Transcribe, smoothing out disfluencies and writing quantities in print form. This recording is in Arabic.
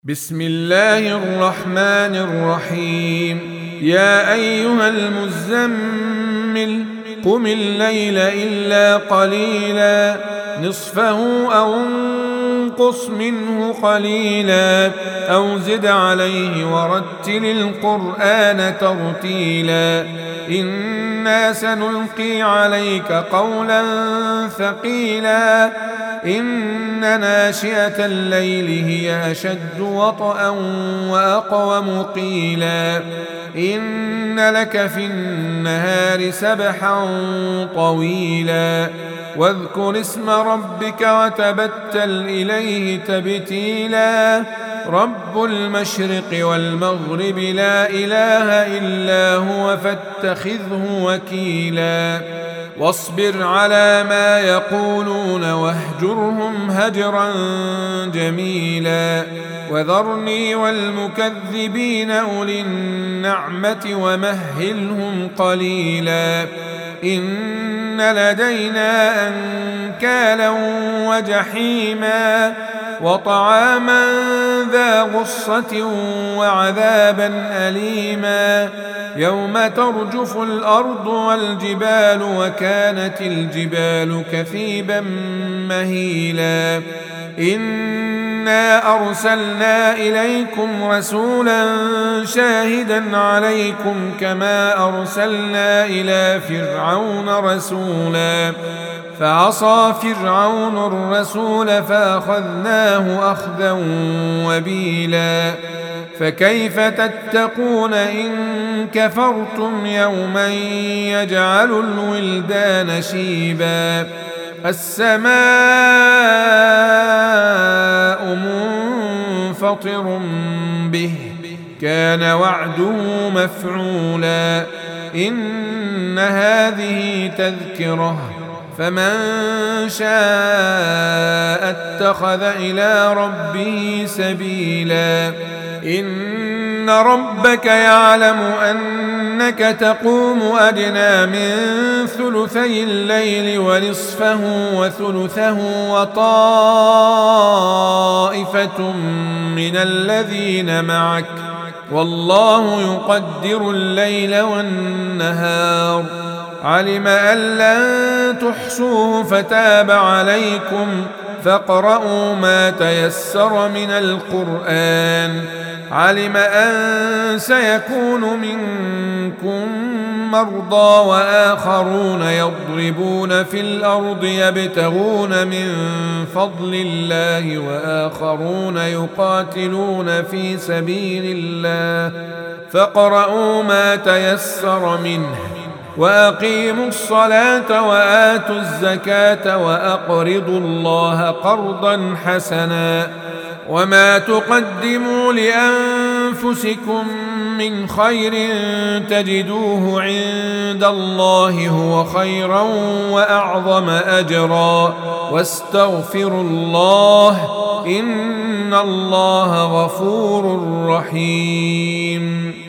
بسم الله الرحمن الرحيم. يا أيها المزمل قم الليل إلا قليلا نصفه أو انقص منه قليلا أو زد عليه ورتل القرآن ترتيلا إنا سنلقي عليك قولا ثقيلا إن ناشئة الليل هي أشد وطئا وأقوم قيلا إن لك في النهار سبحا طويلا واذكر اسم ربك وتبتل إليه تبتيلا رب المشرق والمغرب لا إله إلا هو فاتخذه وكيلا واصبر على ما يقولون واهجرهم هجرا جميلا وذرني والمكذبين أولي النعمة ومهلهم قليلا إن لدينا أنكالا وجحيما وطعاما ذا غصة وعذابا أليما يوم ترجف الأرض والجبال وكانت الجبال كثيبا مهيلا إنا أرسلنا إليكم رسولا شاهدا عليكم كما أرسلنا إلى فرعون رسولا فعصى فرعون الرسول فأخذناه أخذا وبيلا فكيف تتقون إن كفرتم يوما يجعل الولدان شيبا السماء منفطر به كان وعده مفعولا إن هذه تذكرة فمن شاء اتخذ إلى ربه سبيلا إن ربك يعلم أنك تقوم أدنى من ثلثي الليل ونصفه وثلثه وطائفة من الذين معك والله يقدر الليل والنهار علم أن لن تحصوه فتاب عليكم فاقرؤوا ما تيسر من القرآن علم أن سيكون منكم مرضى وآخرون يضربون في الأرض يبتغون من فضل الله وآخرون يقاتلون في سبيل الله فاقرؤوا ما تيسر منه وأقيموا الصلاة وآتوا الزكاة وأقرضوا الله قرضا حسنا وما تقدموا لأنفسكم من خير تجدوه عند الله هو خيرا وأعظم أجرا واستغفروا الله إن الله غفور رحيم.